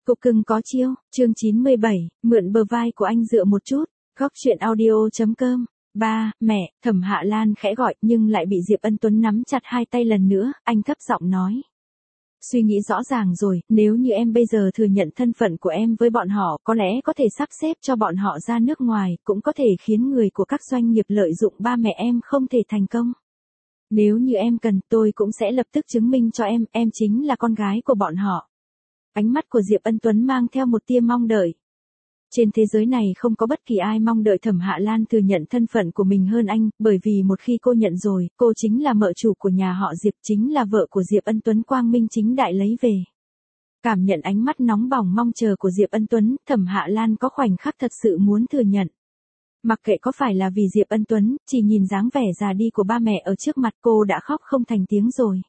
Cục cưng có chiêu, chương 97, mượn bờ vai của anh dựa một chút, góc chuyện audio.com. Ba, mẹ, Thẩm Hạ Lan khẽ gọi nhưng lại bị Diệp Ân Tuấn nắm chặt hai tay lần nữa, anh thấp giọng nói. Suy nghĩ rõ ràng rồi, nếu như em bây giờ thừa nhận thân phận của em với bọn họ, có lẽ có thể sắp xếp cho bọn họ ra nước ngoài, cũng có thể khiến người của các doanh nghiệp lợi dụng ba mẹ em không thể thành công. Nếu như em cần, tôi cũng sẽ lập tức chứng minh cho em chính là con gái của bọn họ. Ánh mắt của Diệp Ân Tuấn mang theo một tia mong đợi. Trên thế giới này không có bất kỳ ai mong đợi Thẩm Hạ Lan thừa nhận thân phận của mình hơn anh, bởi vì một khi cô nhận rồi, cô chính là mợ chủ của nhà họ Diệp, chính là vợ của Diệp Ân Tuấn quang minh chính đại lấy về. Cảm nhận ánh mắt nóng bỏng mong chờ của Diệp Ân Tuấn, Thẩm Hạ Lan có khoảnh khắc thật sự muốn thừa nhận. Mặc kệ có phải là vì Diệp Ân Tuấn, chỉ nhìn dáng vẻ già đi của ba mẹ ở trước mặt cô đã khóc không thành tiếng rồi.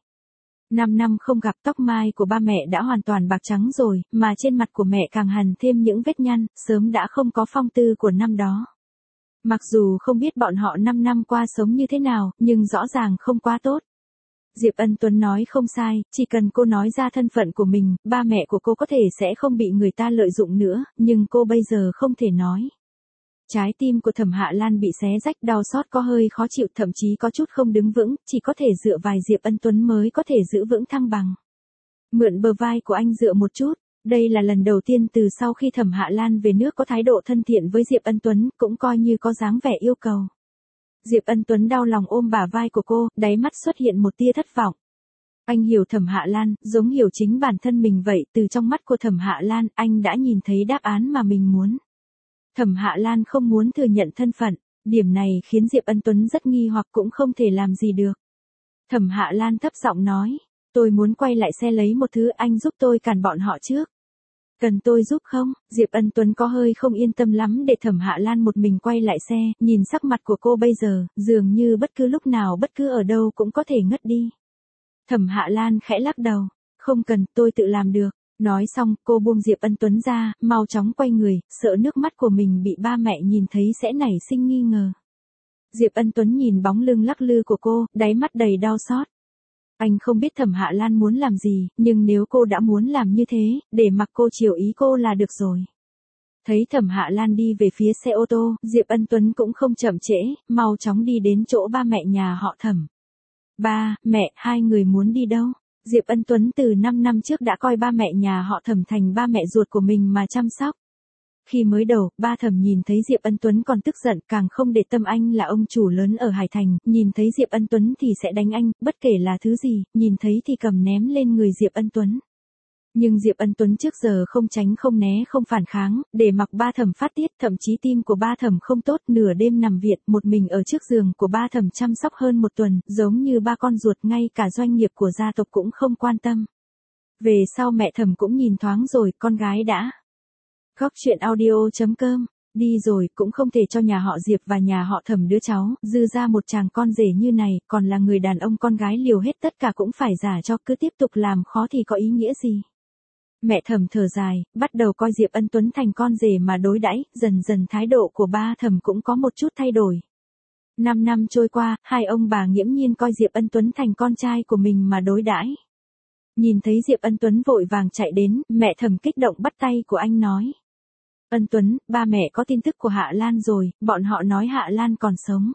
5 năm không gặp, tóc mai của ba mẹ đã hoàn toàn bạc trắng rồi, mà trên mặt của mẹ càng hằn thêm những vết nhăn, sớm đã không có phong tư của năm đó. Mặc dù không biết bọn họ 5 năm qua sống như thế nào, nhưng rõ ràng không quá tốt. Diệp Ân Tuấn nói không sai, chỉ cần cô nói ra thân phận của mình, ba mẹ của cô có thể sẽ không bị người ta lợi dụng nữa, nhưng cô bây giờ không thể nói. Trái tim của Thẩm Hạ Lan bị xé rách, đau xót, có hơi khó chịu, thậm chí có chút không đứng vững, chỉ có thể dựa vai Diệp Ân Tuấn mới có thể giữ vững thăng bằng. Mượn bờ vai của anh dựa một chút, đây là lần đầu tiên từ sau khi Thẩm Hạ Lan về nước có thái độ thân thiện với Diệp Ân Tuấn, cũng coi như có dáng vẻ yêu cầu. Diệp Ân Tuấn đau lòng ôm bả vai của cô, đáy mắt xuất hiện một tia thất vọng. Anh hiểu Thẩm Hạ Lan, giống hiểu chính bản thân mình vậy, từ trong mắt của Thẩm Hạ Lan, anh đã nhìn thấy đáp án mà mình muốn. Thẩm Hạ Lan không muốn thừa nhận thân phận, điểm này khiến Diệp Ân Tuấn rất nghi hoặc cũng không thể làm gì được. Thẩm Hạ Lan thấp giọng nói, tôi muốn quay lại xe lấy một thứ, anh giúp tôi cản bọn họ trước. Cần tôi giúp không? Diệp Ân Tuấn có hơi không yên tâm lắm để Thẩm Hạ Lan một mình quay lại xe, nhìn sắc mặt của cô bây giờ, dường như bất cứ lúc nào bất cứ ở đâu cũng có thể ngất đi. Thẩm Hạ Lan khẽ lắc đầu, không cần, tôi tự làm được. Nói xong, cô buông Diệp Ân Tuấn ra, mau chóng quay người, sợ nước mắt của mình bị ba mẹ nhìn thấy sẽ nảy sinh nghi ngờ. Diệp Ân Tuấn nhìn bóng lưng lắc lư của cô, đáy mắt đầy đau xót. Anh không biết Thẩm Hạ Lan muốn làm gì, nhưng nếu cô đã muốn làm như thế, để mặc cô chiều ý cô là được rồi. Thấy Thẩm Hạ Lan đi về phía xe ô tô, Diệp Ân Tuấn cũng không chậm trễ, mau chóng đi đến chỗ ba mẹ nhà họ Thẩm. Ba, mẹ, hai người muốn đi đâu? Diệp Ân Tuấn từ 5 năm trước đã coi ba mẹ nhà họ Thẩm thành ba mẹ ruột của mình mà chăm sóc. Khi mới đầu, ba Thẩm nhìn thấy Diệp Ân Tuấn còn tức giận, càng không để tâm anh là ông chủ lớn ở Hải Thành, nhìn thấy Diệp Ân Tuấn thì sẽ đánh anh, bất kể là thứ gì, nhìn thấy thì cầm ném lên người Diệp Ân Tuấn. Nhưng Diệp Ân Tuấn trước giờ không tránh không né không phản kháng, để mặc ba Thẩm phát tiết, thậm chí tim của ba Thẩm không tốt, nửa đêm nằm viện, một mình ở trước giường của ba Thẩm chăm sóc hơn một tuần, giống như ba con ruột, ngay cả doanh nghiệp của gia tộc cũng không quan tâm. Về sau mẹ Thẩm cũng nhìn thoáng rồi, con gái đã. Góc chuyện audio.com, đi rồi, cũng không thể cho nhà họ Diệp và nhà họ Thẩm đứa cháu, dư ra một chàng con rể như này, còn là người đàn ông con gái liều hết tất cả cũng phải giả cho, cứ tiếp tục làm khó thì có ý nghĩa gì. Mẹ Thẩm thở dài, bắt đầu coi Diệp Ân Tuấn thành con rể mà đối đãi, dần dần thái độ của ba Thẩm cũng có một chút thay đổi. 5 năm trôi qua, hai ông bà nghiễm nhiên coi Diệp Ân Tuấn thành con trai của mình mà đối đãi. Nhìn thấy Diệp Ân Tuấn vội vàng chạy đến, mẹ Thẩm kích động bắt tay của anh nói. Ân Tuấn, ba mẹ có tin tức của Hạ Lan rồi, bọn họ nói Hạ Lan còn sống.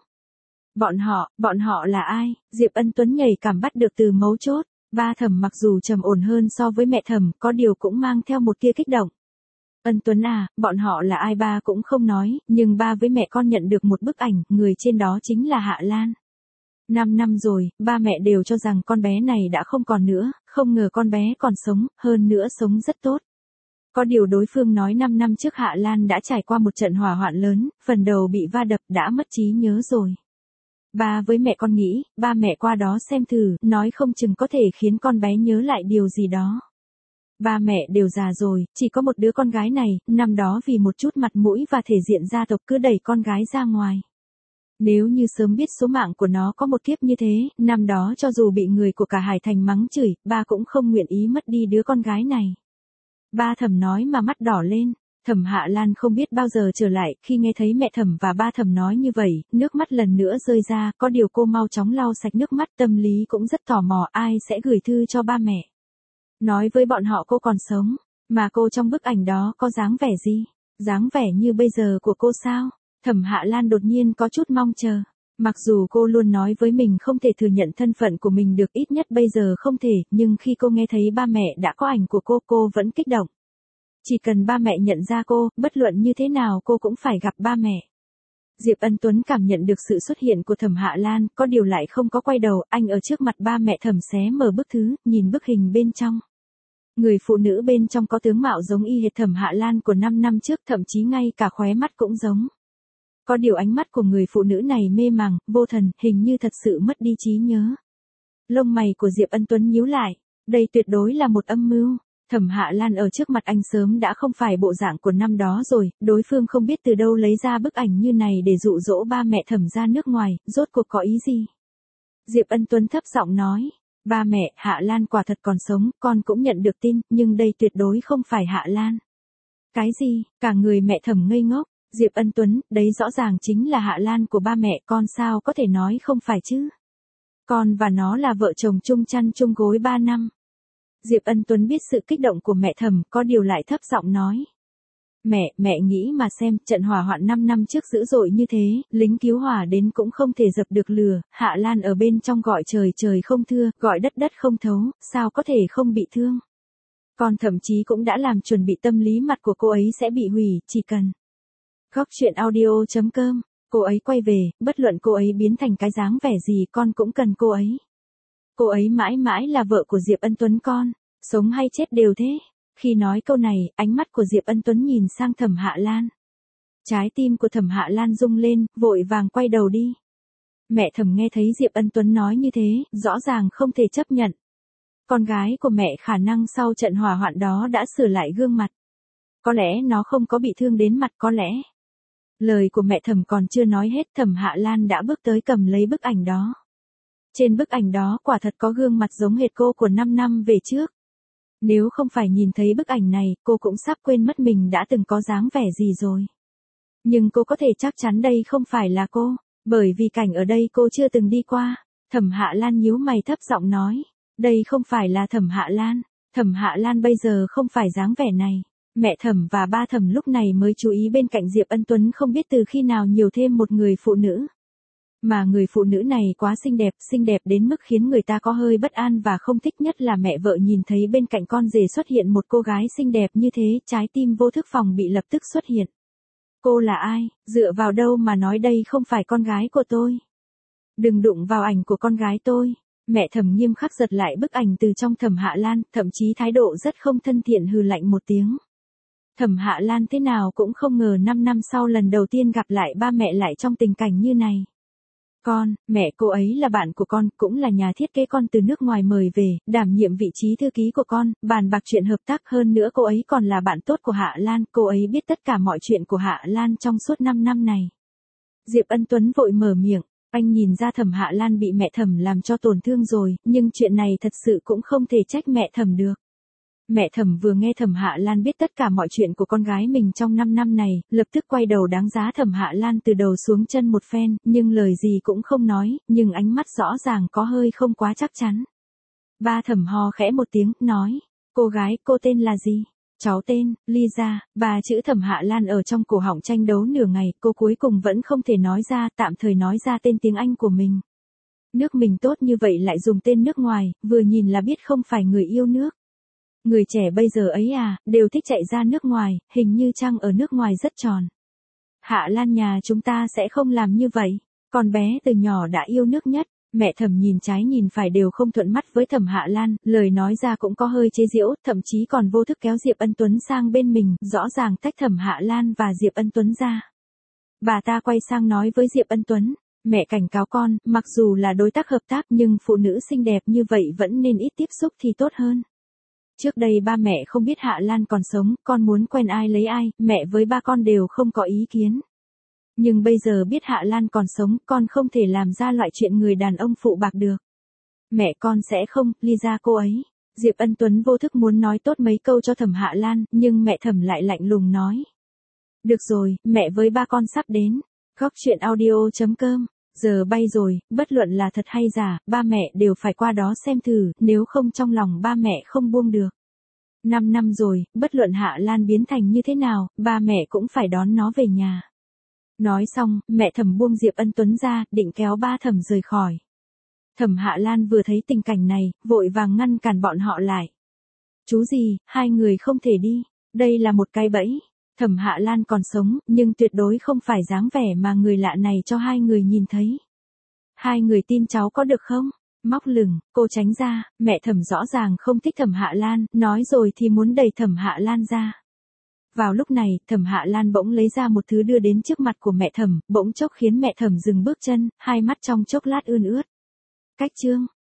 Bọn họ là ai? Diệp Ân Tuấn nhảy cảm bắt được từ mấu chốt. Ba Thẩm mặc dù trầm ổn hơn so với mẹ Thẩm, có điều cũng mang theo một tia kích động. Ân Tuấn à, bọn họ là ai ba cũng không nói, nhưng ba với mẹ con nhận được một bức ảnh, người trên đó chính là Hạ Lan. 5 năm rồi, ba mẹ đều cho rằng con bé này đã không còn nữa, không ngờ con bé còn sống, hơn nữa sống rất tốt. Có điều đối phương nói 5 năm trước Hạ Lan đã trải qua một trận hỏa hoạn lớn, phần đầu bị va đập, đã mất trí nhớ rồi. Ba với mẹ con nghĩ, ba mẹ qua đó xem thử, nói không chừng có thể khiến con bé nhớ lại điều gì đó. Ba mẹ đều già rồi, chỉ có một đứa con gái này, năm đó vì một chút mặt mũi và thể diện gia tộc cứ đẩy con gái ra ngoài. Nếu như sớm biết số mạng của nó có một kiếp như thế, năm đó cho dù bị người của cả Hải Thành mắng chửi, ba cũng không nguyện ý mất đi đứa con gái này. Ba Thẩm nói mà mắt đỏ lên. Thẩm Hạ Lan không biết bao giờ trở lại, khi nghe thấy mẹ Thẩm và ba Thẩm nói như vậy, nước mắt lần nữa rơi ra, có điều cô mau chóng lau sạch nước mắt, tâm lý cũng rất tò mò ai sẽ gửi thư cho ba mẹ. Nói với bọn họ cô còn sống. Mà cô trong bức ảnh đó có dáng vẻ gì? Dáng vẻ như bây giờ của cô sao? Thẩm Hạ Lan đột nhiên có chút mong chờ. Mặc dù cô luôn nói với mình không thể thừa nhận thân phận của mình được, ít nhất bây giờ không thể, nhưng khi cô nghe thấy ba mẹ đã có ảnh của cô vẫn kích động. Chỉ cần ba mẹ nhận ra cô, bất luận như thế nào cô cũng phải gặp ba mẹ. Diệp Ân Tuấn cảm nhận được sự xuất hiện của Thẩm Hạ Lan, có điều lại không có quay đầu, anh ở trước mặt ba mẹ Thẩm xé mở bức thư, nhìn bức hình bên trong. Người phụ nữ bên trong có tướng mạo giống y hệt Thẩm Hạ Lan của 5 năm trước, thậm chí ngay cả khóe mắt cũng giống. Có điều ánh mắt của người phụ nữ này mê màng, vô thần, hình như thật sự mất đi trí nhớ. Lông mày của Diệp Ân Tuấn nhíu lại, đây tuyệt đối là một âm mưu. Thẩm Hạ Lan ở trước mặt anh sớm đã không phải bộ dạng của năm đó rồi, đối phương không biết từ đâu lấy ra bức ảnh như này để dụ dỗ ba mẹ Thẩm ra nước ngoài, rốt cuộc có ý gì? Diệp Ân Tuấn thấp giọng nói, ba mẹ, Hạ Lan quả thật còn sống, con cũng nhận được tin, nhưng đây tuyệt đối không phải Hạ Lan. Cái gì? Cả người mẹ Thẩm ngây ngốc. Diệp Ân Tuấn, đấy rõ ràng chính là Hạ Lan của ba mẹ, con sao có thể nói không phải chứ? Con và nó là vợ chồng chung chăn chung gối 3 năm. Diệp Ân Tuấn biết sự kích động của mẹ Thẩm, có điều lại thấp giọng nói. Mẹ nghĩ mà xem, trận hỏa hoạn 5 năm trước dữ dội như thế, lính cứu hỏa đến cũng không thể dập được lửa, Hạ Lan ở bên trong gọi trời trời không thưa, gọi đất đất không thấu, sao có thể không bị thương? Con thậm chí cũng đã làm chuẩn bị tâm lý mặt của cô ấy sẽ bị hủy, chỉ cần. Góc truyện audio.com, cô ấy quay về, bất luận cô ấy biến thành cái dáng vẻ gì con cũng cần cô ấy. Cô ấy mãi mãi là vợ của Diệp Ân Tuấn con, sống hay chết đều thế. Khi nói câu này, ánh mắt của Diệp Ân Tuấn nhìn sang Thẩm Hạ Lan. Trái tim của Thẩm Hạ Lan rung lên, vội vàng quay đầu đi. Mẹ Thẩm nghe thấy Diệp Ân Tuấn nói như thế, rõ ràng không thể chấp nhận. Con gái của mẹ khả năng sau trận hỏa hoạn đó đã sửa lại gương mặt. Có lẽ nó không có bị thương đến mặt, có lẽ. Lời của mẹ Thẩm còn chưa nói hết, Thẩm Hạ Lan đã bước tới cầm lấy bức ảnh đó. Trên bức ảnh đó quả thật có gương mặt giống hệt cô của 5 năm về trước. Nếu không phải nhìn thấy bức ảnh này, cô cũng sắp quên mất mình đã từng có dáng vẻ gì rồi. Nhưng cô có thể chắc chắn đây không phải là cô, bởi vì cảnh ở đây cô chưa từng đi qua. Thẩm Hạ Lan nhíu mày thấp giọng nói, đây không phải là Thẩm Hạ Lan, Thẩm Hạ Lan bây giờ không phải dáng vẻ này. Mẹ Thẩm và ba Thẩm lúc này mới chú ý bên cạnh Diệp Ân Tuấn không biết từ khi nào nhiều thêm một người phụ nữ. Mà người phụ nữ này quá xinh đẹp đến mức khiến người ta có hơi bất an và không thích, nhất là mẹ vợ nhìn thấy bên cạnh con rể xuất hiện một cô gái xinh đẹp như thế, trái tim vô thức phòng bị lập tức xuất hiện. Cô là ai, dựa vào đâu mà nói đây không phải con gái của tôi? Đừng đụng vào ảnh của con gái tôi. Mẹ Thẩm nghiêm khắc giật lại bức ảnh từ trong Thẩm Hạ Lan, thậm chí thái độ rất không thân thiện, hừ lạnh một tiếng. Thẩm Hạ Lan thế nào cũng không ngờ 5 năm sau lần đầu tiên gặp lại ba mẹ lại trong tình cảnh như này. Mẹ cô ấy là bạn của con, cũng là nhà thiết kế con từ nước ngoài mời về, đảm nhiệm vị trí thư ký của con, bàn bạc chuyện hợp tác, hơn nữa cô ấy còn là bạn tốt của Hạ Lan, cô ấy biết tất cả mọi chuyện của Hạ Lan trong suốt 5 năm này. Diệp Ân Tuấn vội mở miệng, anh nhìn ra Thẩm Hạ Lan bị mẹ Thẩm làm cho tổn thương rồi, nhưng chuyện này thật sự cũng không thể trách mẹ Thẩm được. Mẹ Thẩm vừa nghe Thẩm Hạ Lan biết tất cả mọi chuyện của con gái mình trong 5 năm này, lập tức quay đầu đánh giá Thẩm Hạ Lan từ đầu xuống chân một phen, nhưng lời gì cũng không nói, nhưng ánh mắt rõ ràng có hơi không quá chắc chắn. Ba Thẩm ho khẽ một tiếng, nói, cô gái, cô tên là gì? Cháu tên, Lisa. Ba chữ Thẩm Hạ Lan ở trong cổ họng tranh đấu nửa ngày, cô cuối cùng vẫn không thể nói ra, tạm thời nói ra tên tiếng Anh của mình. Nước mình tốt như vậy lại dùng tên nước ngoài, vừa nhìn là biết không phải người yêu nước. Người trẻ bây giờ ấy à, đều thích chạy ra nước ngoài, hình như trăng ở nước ngoài rất tròn. Hạ Lan nhà chúng ta sẽ không làm như vậy, con bé từ nhỏ đã yêu nước nhất. Mẹ Thẩm nhìn trái nhìn phải đều không thuận mắt với Thẩm Hạ Lan, lời nói ra cũng có hơi chế giễu, thậm chí còn vô thức kéo Diệp Ân Tuấn sang bên mình, rõ ràng tách Thẩm Hạ Lan và Diệp Ân Tuấn ra. Bà ta quay sang nói với Diệp Ân Tuấn, mẹ cảnh cáo con, mặc dù là đối tác hợp tác nhưng phụ nữ xinh đẹp như vậy vẫn nên ít tiếp xúc thì tốt hơn. Trước đây ba mẹ không biết Hạ Lan còn sống, con muốn quen ai lấy ai, mẹ với ba con đều không có ý kiến. Nhưng bây giờ biết Hạ Lan còn sống, con không thể làm ra loại chuyện người đàn ông phụ bạc được. Mẹ con sẽ không, Lisa cô ấy. Diệp Ân Tuấn vô thức muốn nói tốt mấy câu cho Thẩm Hạ Lan, nhưng mẹ Thẩm lại lạnh lùng nói. Được rồi, mẹ với ba con sắp đến. Góc truyện audio.com, giờ bay rồi, bất luận là thật hay giả, ba mẹ đều phải qua đó xem thử, nếu không trong lòng ba mẹ không buông được. 5 năm rồi, bất luận Hạ Lan biến thành như thế nào, ba mẹ cũng phải đón nó về nhà. Nói xong, mẹ Thẩm buông Diệp Ân Tuấn ra, định kéo ba Thẩm rời khỏi. Thẩm Hạ Lan vừa thấy tình cảnh này, vội vàng ngăn cản bọn họ lại. Chú gì, hai người không thể đi, đây là một cái bẫy. Thẩm Hạ Lan còn sống, nhưng tuyệt đối không phải dáng vẻ mà người lạ này cho hai người nhìn thấy. Hai người tin cháu có được không? Móc lửng, cô tránh ra, mẹ Thẩm rõ ràng không thích Thẩm Hạ Lan, nói rồi thì muốn đẩy Thẩm Hạ Lan ra. Vào lúc này, Thẩm Hạ Lan bỗng lấy ra một thứ đưa đến trước mặt của mẹ Thẩm, bỗng chốc khiến mẹ Thẩm dừng bước chân, hai mắt trong chốc lát ươn ướt. Cách chương,